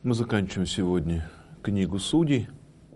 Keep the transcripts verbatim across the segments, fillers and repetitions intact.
Мы заканчиваем сегодня книгу Судей.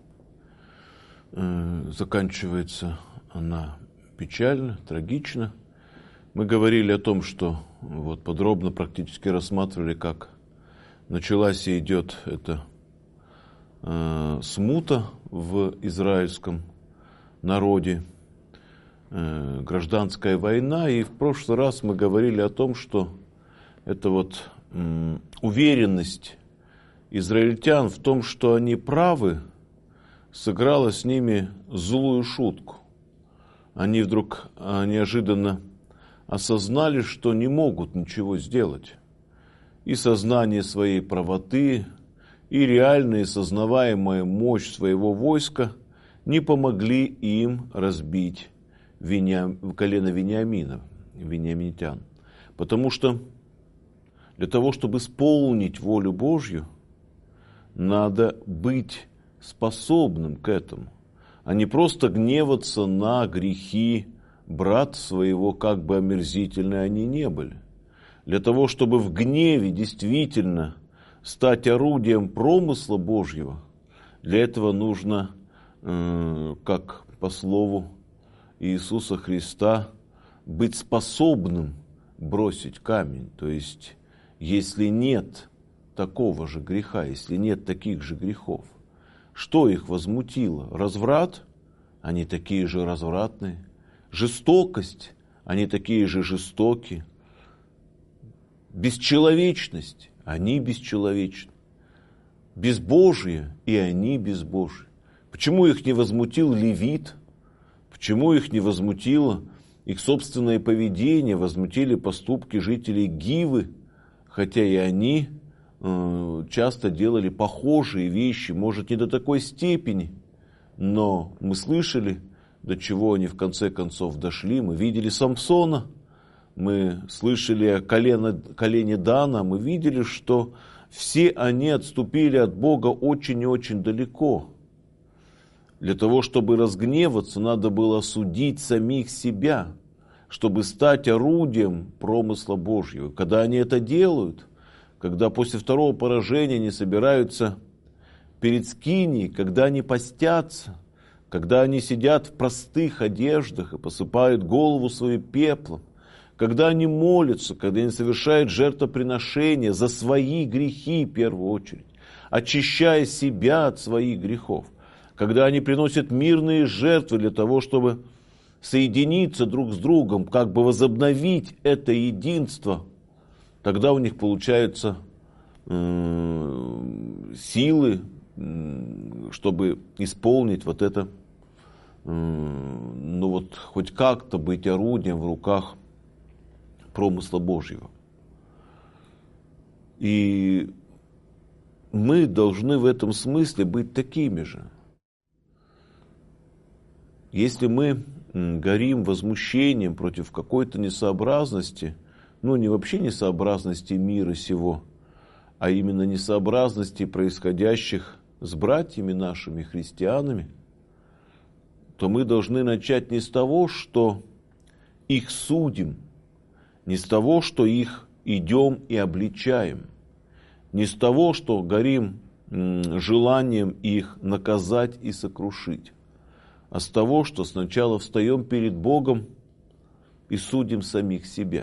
Заканчивается она печально, трагично. Мы говорили о том, что вот подробно практически рассматривали, как началась и идет эта э, смута в израильском народе, э, гражданская война. И в прошлый раз мы говорили о том, что это вот э, уверенность израильтян в том, что они правы, сыграла с ними злую шутку. Они вдруг неожиданно осознали, что не могут ничего сделать. И сознание своей правоты, и реальная и сознаваемая мощь своего войска не помогли им разбить Вениам... колено Вениамина, вениаминитян. Потому что для того, чтобы исполнить волю Божью, надо быть способным к этому, а не просто гневаться на грехи брата своего, как бы омерзительны они не были. Для того, чтобы в гневе действительно стать орудием промысла Божьего, для этого нужно, э, как по слову Иисуса Христа, быть способным бросить камень. То есть, если нет такого же греха, если нет таких же грехов, что их возмутило? Разврат? Они такие же развратные. Жестокость? Они такие же жестокие. Бесчеловечность? Они бесчеловечны. Безбожие? И они безбожие. Почему их не возмутил левит? Почему их не возмутило их собственное поведение, возмутили поступки жителей Гивы, хотя и они часто делали похожие вещи, может, не до такой степени, но мы слышали, до чего они в конце концов дошли. Мы видели Самсона, мы слышали о колено, колене Дана, мы видели, что все они отступили от Бога очень и очень далеко. Для того, чтобы разгневаться, надо было судить самих себя, чтобы стать орудием промысла Божьего. Когда они это делают, когда после второго поражения они собираются перед скинией, когда они постятся, когда они сидят в простых одеждах и посыпают голову свою пеплом, когда они молятся, когда они совершают жертвоприношения за свои грехи в первую очередь, очищая себя от своих грехов, когда они приносят мирные жертвы для того, чтобы соединиться друг с другом, как бы возобновить это единство, тогда у них получаются э, силы, э, чтобы исполнить вот это, э, ну вот хоть как-то быть орудием в руках промысла Божьего. И мы должны в этом смысле быть такими же. Если мы горим возмущением против какой-то несообразности, ну, не вообще несообразности мира сего, а именно несообразности, происходящих с братьями нашими, христианами, то мы должны начать не с того, что их судим, не с того, что их идем и обличаем, не с того, что горим желанием их наказать и сокрушить, а с того, что сначала встаем перед Богом и судим самих себя.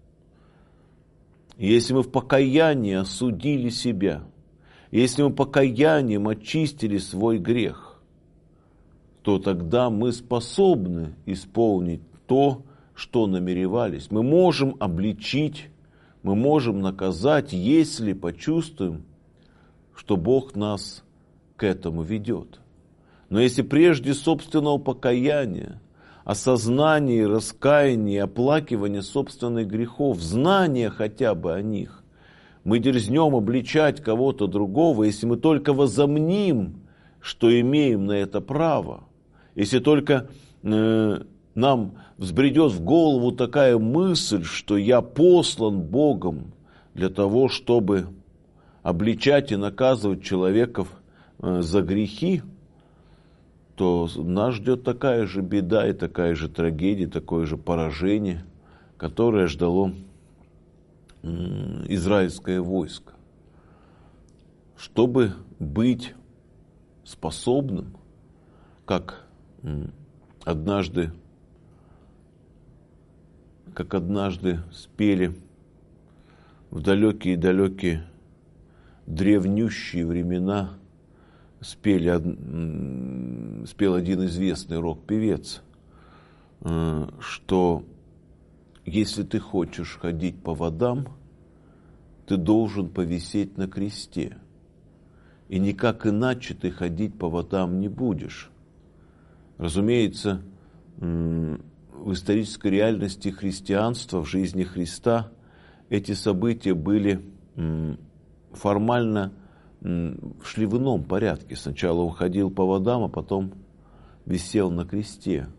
Если мы в покаянии осудили себя, если мы покаянием очистили свой грех, то тогда мы способны исполнить то, что намеревались. Мы можем обличить, мы можем наказать, если почувствуем, что Бог нас к этому ведет. Но если прежде собственного покаяния, осознание, раскаяние, оплакивание собственных грехов, знание хотя бы о них, мы дерзнем обличать кого-то другого, если мы только возомним, что имеем на это право, если только э, нам взбредет в голову такая мысль, что я послан Богом для того, чтобы обличать и наказывать человеков э, за грехи, то нас ждет такая же беда и такая же трагедия, такое же поражение, которое ждало израильское войско. чтобы быть способным, как однажды, как однажды спели в далекие-далекие древнющие времена, спели, спел один известный рок-певец, что если ты хочешь ходить по водам, ты должен повисеть на кресте. И никак иначе ты ходить по водам не будешь. Разумеется, в исторической реальности христианства, в жизни Христа, эти события были формально, шли в ином порядке. Сначала он ходил по водам, а потом висел на кресте.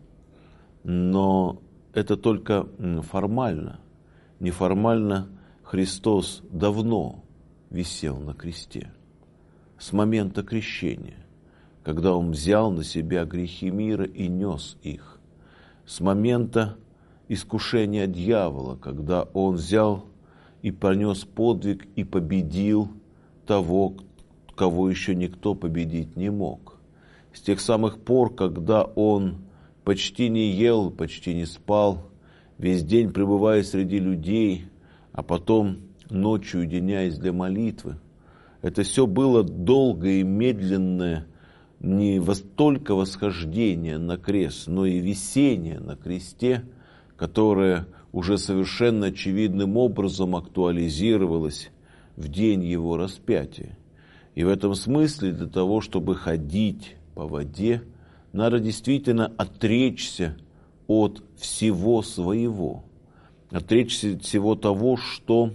Но это только формально. Неформально Христос давно висел на кресте. С момента крещения, когда Он взял на себя грехи мира и нес их. С момента искушения дьявола, когда Он взял и понес подвиг и победил того, кого еще никто победить не мог. С тех самых пор, когда Он почти не ел, почти не спал, весь день пребывая среди людей, а потом ночью уединяясь для молитвы. Это все было долгое и медленное не только восхождение на крест, но и висение на кресте, которое уже совершенно очевидным образом актуализировалось в день Его распятия. И в этом смысле для того, чтобы ходить по воде, надо действительно отречься от всего своего, отречься от всего того, что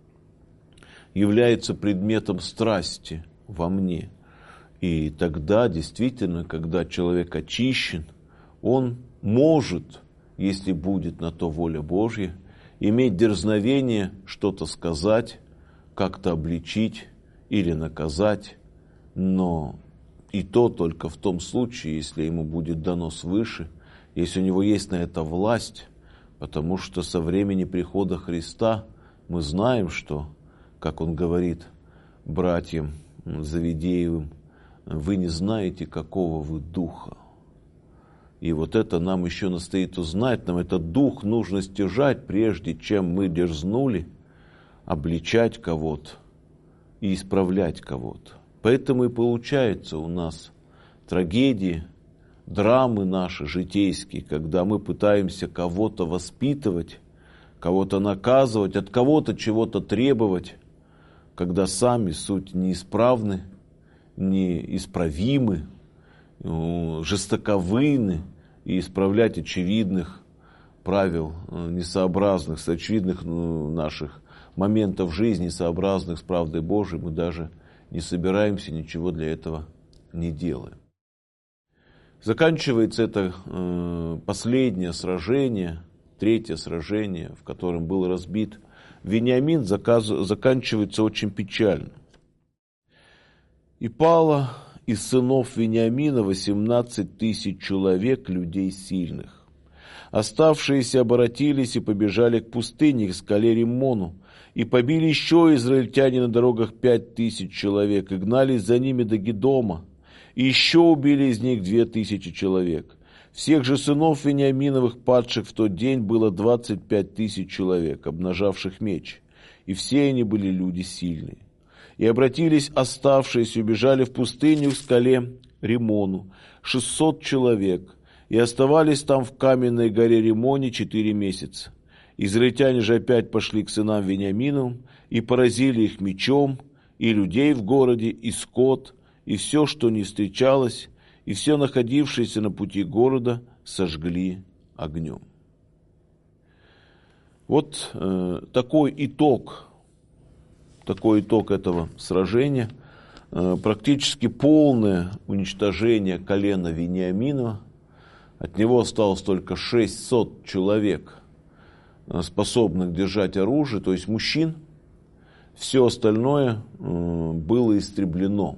является предметом страсти во мне. И тогда действительно, когда человек очищен, он может, если будет на то воля Божья, иметь дерзновение что-то сказать, как-то обличить или наказать, но и то только в том случае, если ему будет дано свыше, если у него есть на это власть, потому что со времени прихода Христа мы знаем, что, как он говорит братьям Завидеевым, вы не знаете, какого вы духа. И вот это нам еще настоит узнать, нам этот дух нужно стяжать, прежде чем мы дерзнули обличать кого-то и исправлять кого-то. Поэтому и получается у нас трагедии, драмы наши житейские, когда мы пытаемся кого-то воспитывать, кого-то наказывать, от кого-то чего-то требовать, когда сами суть неисправны, неисправимы, жестоковыны, и исправлять очевидных правил, несообразных, очевидных наших моментов жизни, сообразных с правдой Божией, мы даже не собираемся, ничего для этого не делаем. Заканчивается это э, последнее сражение, третье сражение, в котором был разбит Вениамин, заказ, заканчивается очень печально. «И пало из сынов Вениамина восемнадцать тысяч человек, людей сильных. Оставшиеся обратились и побежали к пустыне, к скале Риммону, и побили еще израильтяне на дорогах пять тысяч человек, и гнались за ними до Гедома, и еще убили из них две тысячи человек. Всех же сынов Вениаминовых, падших в тот день, было двадцать пять тысяч человек, обнажавших меч, и все они были люди сильные. И обратились оставшиеся, убежали в пустыню к скале Риммону, шестьсот человек, и оставались там в каменной горе Риммоне четыре месяца. Израильтяне же опять пошли к сынам Вениаминовым и поразили их мечом, и людей в городе, и скот, и все, что не встречалось, и все находившееся на пути города сожгли огнем». Вот э, такой итог, такой итог этого сражения, э, практически полное уничтожение колена Вениаминова. От него осталось только шестьсот человек, способных держать оружие, то есть мужчин. Все остальное э, было истреблено.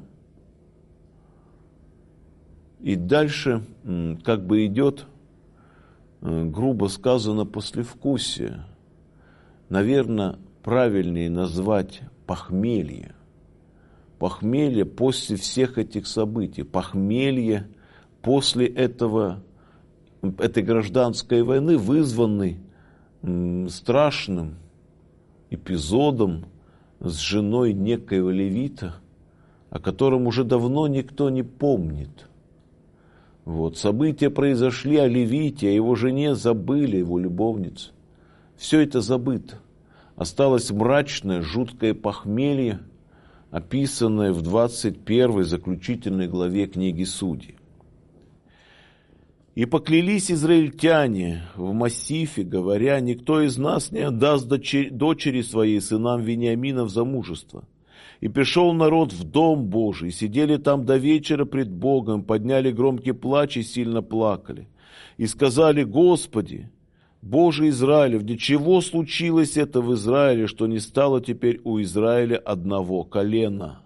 И дальше э, как бы идет, э, грубо сказано, послевкусие. Наверное, правильнее назвать похмелье. Похмелье после всех этих событий, похмелье после этого, этой гражданской войны, вызванной м, страшным эпизодом с женой некоего левита, о котором уже давно никто не помнит. Вот. События произошли о левите, о его жене забыли, его любовнице. Все это забыто. Осталось мрачное, жуткое похмелье, описанное в двадцать первой заключительной главе книги Судей. «И поклялись израильтяне в массифе, говоря, никто из нас не отдаст дочери своей сынам Вениамина в замужество. И пришел народ в дом Божий, сидели там до вечера пред Богом, подняли громкий плач и сильно плакали. И сказали: Господи, Боже Израилев, для чего случилось это в Израиле, что не стало теперь у Израиля одного колена?»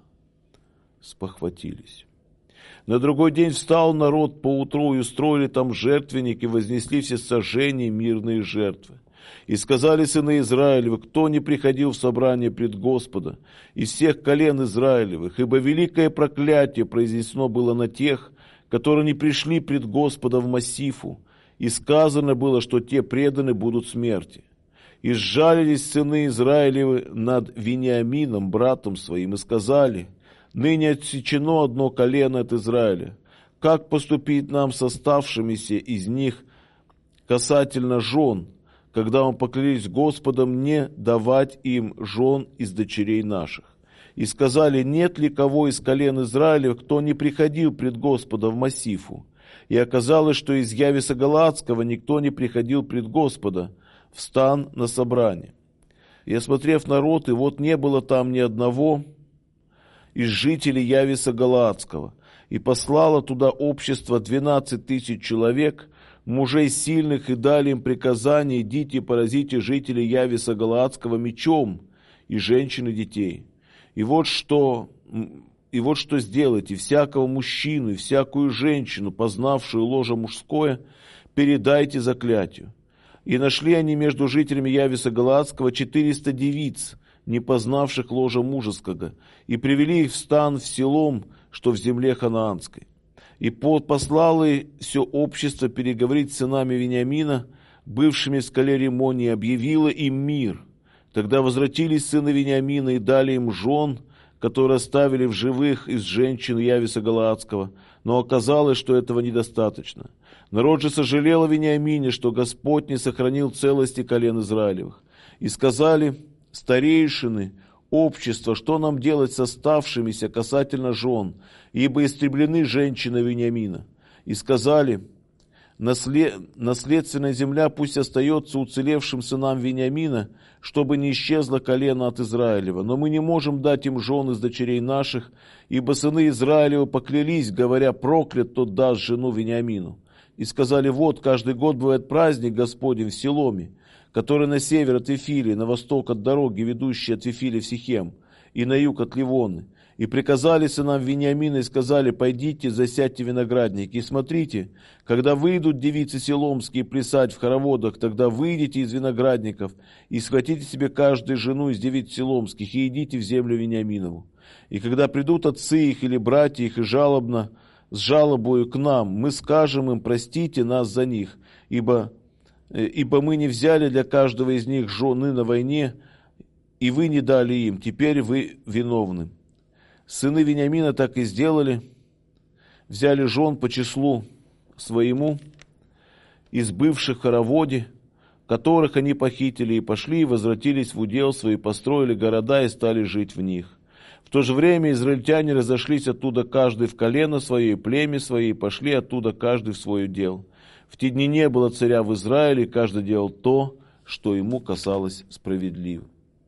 Спохватились. На другой день встал народ поутру и устроили там жертвенник, и вознесли все сожжения мирные жертвы. И сказали сыны Израилевы: кто не приходил в собрание пред Господа из всех колен Израилевых, ибо великое проклятие произнесено было на тех, которые не пришли пред Господа в массифу, и сказано было, что те преданы будут смерти. И сжалились сыны Израилевы над Вениамином, братом своим, и сказали: ныне отсечено одно колено от Израиля. Как поступить нам с оставшимися из них касательно жен, когда мы поклялись Господом не давать им жен из дочерей наших? И сказали: нет ли кого из колен Израилев, кто не приходил пред Господа в массифу? И оказалось, что из Явиса Галаадского никто не приходил пред Господа в стан на собрание. И осмотрев народ, и вот не было там ни одного из жителей Явиса Галаадского, и послало туда общество двенадцать тысяч человек, мужей сильных, и дали им приказание: идите и поразите жителей Явиса Галаадского мечом, и женщин, и детей. И вот что, и вот что сделайте: всякого мужчину и всякую женщину, познавшую ложе мужское, передайте заклятию. И нашли они между жителями Явиса Галаадского четыреста девиц, не познавших ложа мужеского, и привели их в стан в селом, что в земле ханаанской. И послало все общество переговорить с сынами Вениамина, бывшими в скале Римоне, и объявило им мир. Тогда возвратились сыны Вениамина и дали им жен, которые оставили в живых из женщин Явиса Галаадского, но оказалось, что этого недостаточно. Народ же сожалел о Вениамине, что Господь не сохранил целости колен Израилевых. И сказали старейшины общества: что нам делать с оставшимися касательно жен, ибо истреблены женщины Вениамина. И сказали: Наслед... наследственная земля пусть остается уцелевшим сынам Вениамина, чтобы не исчезло колено от Израилева. Но мы не можем дать им жен из дочерей наших, ибо сыны Израилева поклялись, говоря: проклят тот даст жену Вениамину. И сказали: вот, каждый год бывает праздник Господень в Силоме, который на север от Вифилии, на восток от дороги, ведущей от Вифилии в Сихем, и на юг от Ливоны. И приказали сынам Вениамина и сказали: пойдите, засядьте виноградники, и смотрите, когда выйдут девицы силомские плясать в хороводах, тогда выйдите из виноградников и схватите себе каждую жену из девиц силомских и идите в землю Вениаминову. И когда придут отцы их или братья их и жалобно, с жалобою к нам, мы скажем им: простите нас за них, ибо, ибо мы не взяли для каждого из них жены на войне, и вы не дали им, теперь вы виновны. Сыны Вениамина так и сделали, взяли жен по числу своему из бывших в хороводе, которых они похитили, и пошли, и возвратились в удел свой, построили города и стали жить в них. В то же время израильтяне разошлись оттуда каждый в колено свое и племя свое, и пошли оттуда каждый в свой удел. В те дни не было царя в Израиле, и каждый делал то, что ему касалось справедливо.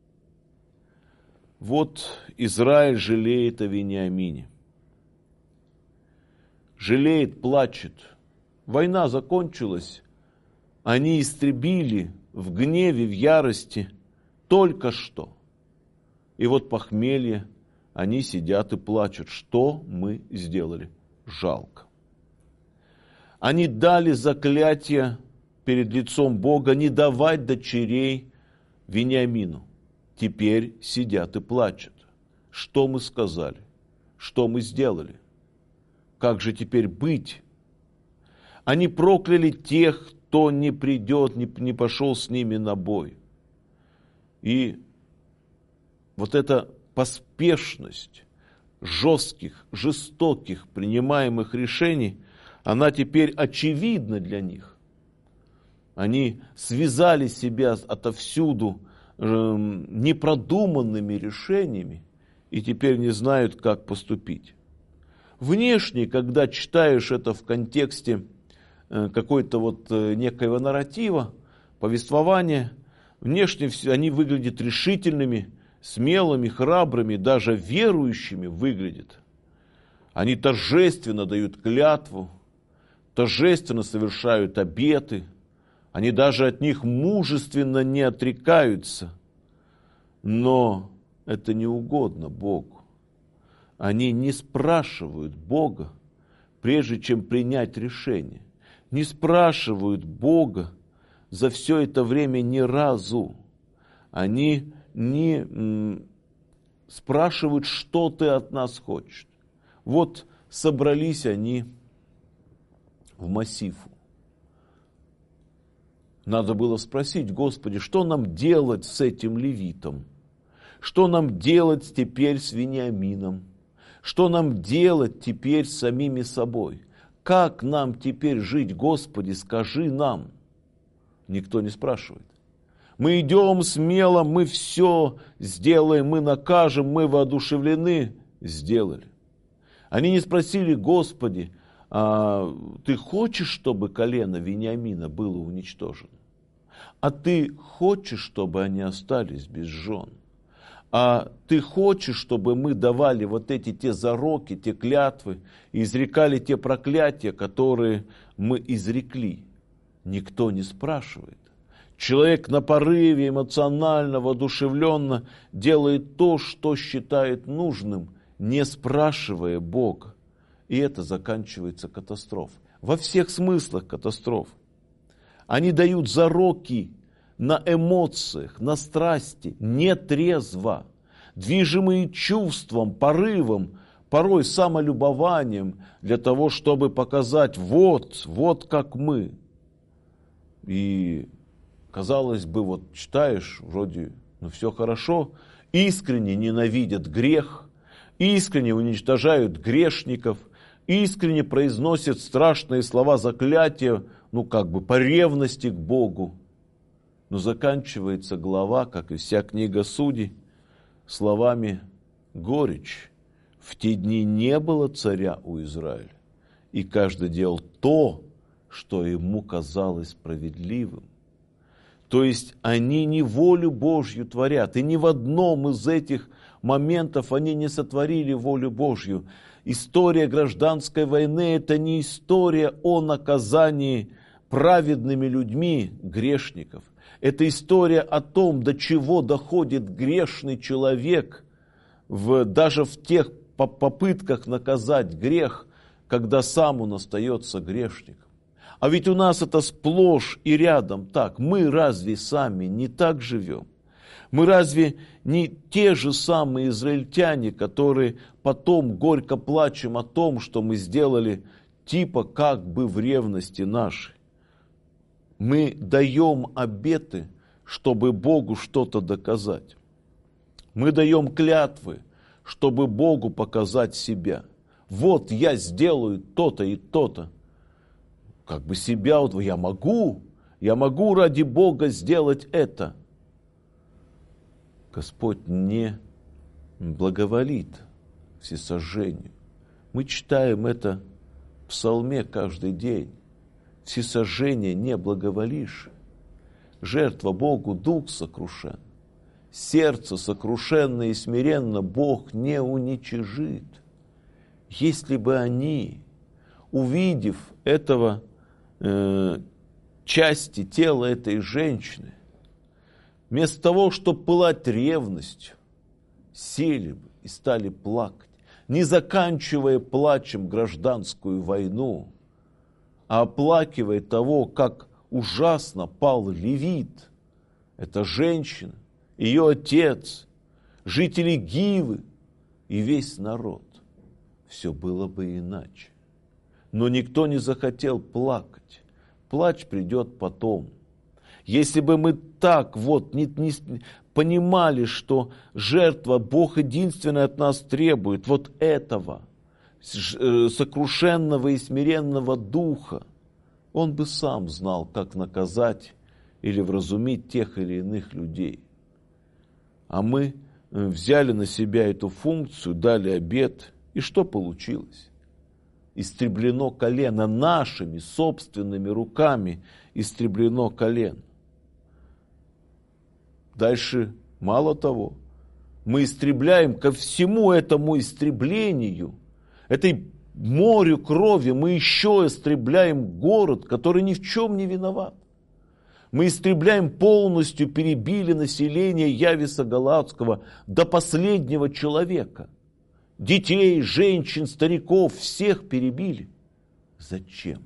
Вот Израиль жалеет о Вениамине. Жалеет, плачет. Война закончилась. Они истребили в гневе, в ярости только что. И вот похмелье, они сидят и плачут. Что мы сделали? Жалко. Они дали заклятие перед лицом Бога не давать дочерей Вениамину. Теперь сидят и плачут. Что мы сказали? что мы сделали? Как же теперь быть? Они прокляли тех, кто не придет, не, не пошел с ними на бой. И вот эта поспешность жестких, жестоких принимаемых решений, она теперь очевидна для них. Они связали себя отовсюду э, непродуманными решениями и теперь не знают, как поступить. Внешне, когда читаешь это в контексте э, какой-то вот э, некоего нарратива, повествования, внешне они выглядят решительными, смелыми, храбрыми, даже верующими выглядят. Они торжественно дают клятву, торжественно совершают обеты, они даже от них мужественно не отрекаются. Но это не угодно Богу. Они не спрашивают Бога, прежде чем принять решение. Не спрашивают Бога за все это время ни разу. Они не м, спрашивают, что ты от нас хочешь. Вот собрались они в Массифу. Надо было спросить: Господи, что нам делать с этим левитом? Что нам делать теперь с Вениамином? Что нам делать теперь с самими собой? Как нам теперь жить, Господи, скажи нам? Никто не спрашивает. Мы идем смело, мы все сделаем, мы накажем, мы воодушевлены. Сделали. Они не спросили: Господи, а ты хочешь, чтобы колено Вениамина было уничтожено? А ты хочешь, чтобы они остались без жен? А ты хочешь, чтобы мы давали вот эти те зароки, те клятвы, и изрекали те проклятия, которые мы изрекли? Никто не спрашивает. Человек на порыве, эмоционально, воодушевленно делает то, что считает нужным, не спрашивая Бога. И это заканчивается катастрофой. Во всех смыслах катастроф. Они дают зароки на эмоциях, на страсти, нетрезво, движимые чувством, порывом, порой самолюбованием, для того, чтобы показать: вот, вот как мы. И, казалось бы, вот читаешь, вроде, ну все хорошо, искренне ненавидят грех, искренне уничтожают грешников, искренне произносят страшные слова заклятия, ну как бы по ревности к Богу. Но заканчивается глава, как и вся книга Судей, словами: горечь. В те дни не было царя у Израиля, и каждый делал то, что ему казалось справедливым. То есть они не волю Божью творят, и ни в одном из этих моментов они не сотворили волю Божью. История гражданской войны – это не история о наказании праведными людьми грешников. Это история о том, до чего доходит грешный человек в, даже в тех попытках наказать грех, когда сам он остается грешником. А ведь у нас это сплошь и рядом так. Мы разве сами не так живем? Мы разве не те же самые израильтяне, которые потом горько плачем о том, что мы сделали типа как бы в ревности нашей? Мы даем обеты, чтобы Богу что-то доказать. Мы даем клятвы, чтобы Богу показать себя. Вот я сделаю то-то и то-то. Как бы себя, вот я могу, я могу ради Бога сделать это. Господь не благоволит всесожжению. Мы читаем это в псалме каждый день. Всесожжение не благоволишь. Жертва Богу дух сокрушен. Сердце сокрушенное и смиренно Бог не уничижит. Если бы они, увидев этого э, части тела этой женщины, вместо того, чтобы пылать ревностью, сели бы и стали плакать, не заканчивая плачем гражданскую войну, а оплакивая того, как ужасно пал левит, эта женщина, ее отец, жители Гивы и весь народ. все было бы иначе. Но никто не захотел плакать. Плач придет потом. Если бы мы так вот не, не понимали, что жертва Бог единственный от нас требует вот этого, сокрушенного и смиренного духа, Он бы сам знал, как наказать или вразумить тех или иных людей. А мы взяли на себя эту функцию, дали обет, и что получилось? Истреблено колено, нашими собственными руками истреблено колено. Дальше, мало того, мы истребляем ко всему этому истреблению, этой морю крови, мы еще истребляем город, который ни в чем не виноват. Мы истребляем полностью, перебили население Явиса Галаадского до последнего человека. Детей, женщин, стариков, всех перебили. Зачем?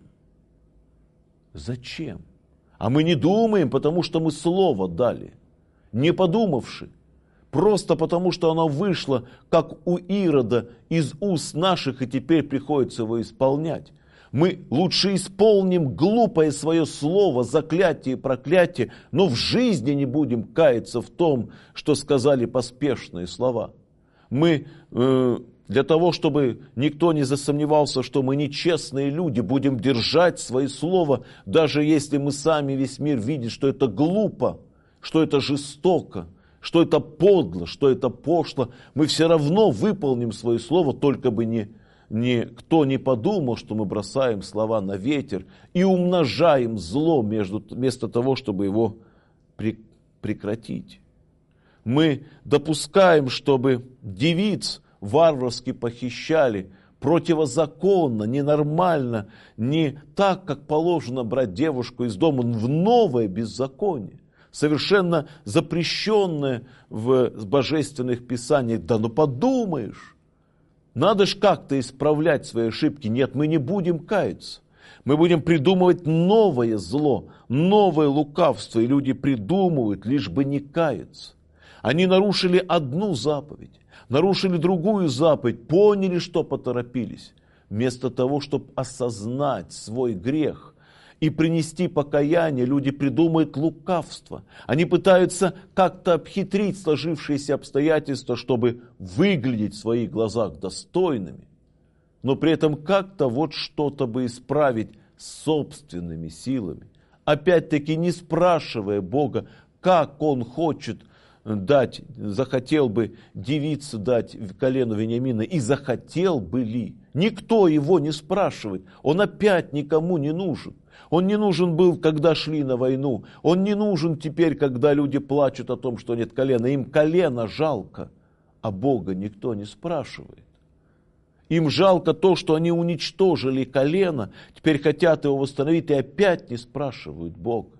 Зачем? А мы не думаем, потому что мы слово дали, не подумавши. Просто потому, что оно вышло, как у Ирода, из уст наших, и теперь приходится его исполнять. Мы лучше исполним глупое свое слово, заклятие и проклятие, но в жизни не будем каяться в том, что сказали поспешные слова. Мы э, для того, чтобы никто не засомневался, что мы нечестные люди, будем держать свое слово, даже если мы сами, весь мир видит, что это глупо, что это жестоко, что это подло, что это пошло. Мы все равно выполним свое слово, только бы не, никто не подумал, что мы бросаем слова на ветер и умножаем зло между, вместо того, чтобы его при, прекратить. Мы допускаем, чтобы девиц варварски похищали, противозаконно, ненормально, не так, как положено брать девушку из дома, в новое беззаконие, совершенно запрещенное в божественных писаниях. Да ну подумаешь, надо ж как-то исправлять свои ошибки. Нет, мы не будем каяться. Мы будем придумывать новое зло, новое лукавство, и люди придумывают, лишь бы не каяться. Они нарушили одну заповедь, нарушили другую заповедь, поняли, что поторопились. Вместо того, чтобы осознать свой грех и принести покаяние, люди придумывают лукавство. Они пытаются как-то обхитрить сложившиеся обстоятельства, чтобы выглядеть в своих глазах достойными, но при этом как-то вот что-то бы исправить собственными силами. Опять-таки не спрашивая Бога, как Он хочет дать, захотел бы девице дать колену Вениамина, и захотел бы ли. Никто его не спрашивает. Он опять никому не нужен. Он не нужен был, когда шли на войну. Он не нужен теперь, когда люди плачут о том, что нет колена. Им колено жалко, а Бога никто не спрашивает. Им жалко то, что они уничтожили колено, теперь хотят его восстановить и опять не спрашивают Бога.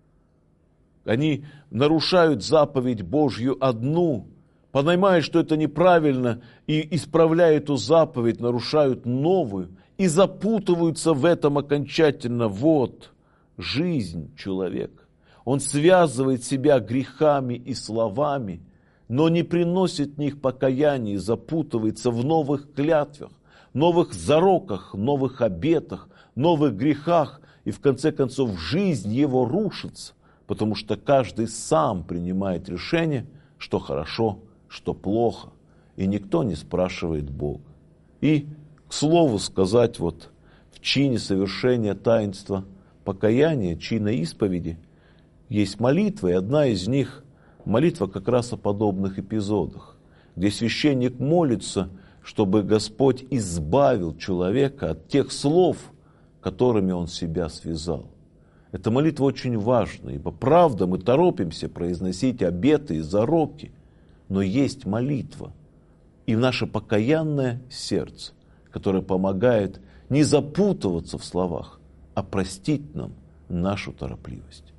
Они нарушают заповедь Божью одну, понимают, что это неправильно, и, исправляя эту заповедь, нарушают новую, и запутываются в этом окончательно. Вот жизнь человека. Он связывает себя грехами и словами, но не приносит в них покаяния, запутывается в новых клятвах, новых зароках, новых обетах, новых грехах, и в конце концов жизнь его рушится. Потому что каждый сам принимает решение, что хорошо, что плохо. И никто не спрашивает Бога. И, к слову сказать, вот в чине совершения таинства покаяния, чина исповеди, есть молитва, и одна из них молитва как раз о подобных эпизодах, где священник молится, чтобы Господь избавил человека от тех слов, которыми он себя связал. Эта молитва очень важна, ибо правда мы торопимся произносить обеты и зароки, но есть молитва и наше покаянное сердце, которое помогает не запутываться в словах, а простить нам нашу торопливость.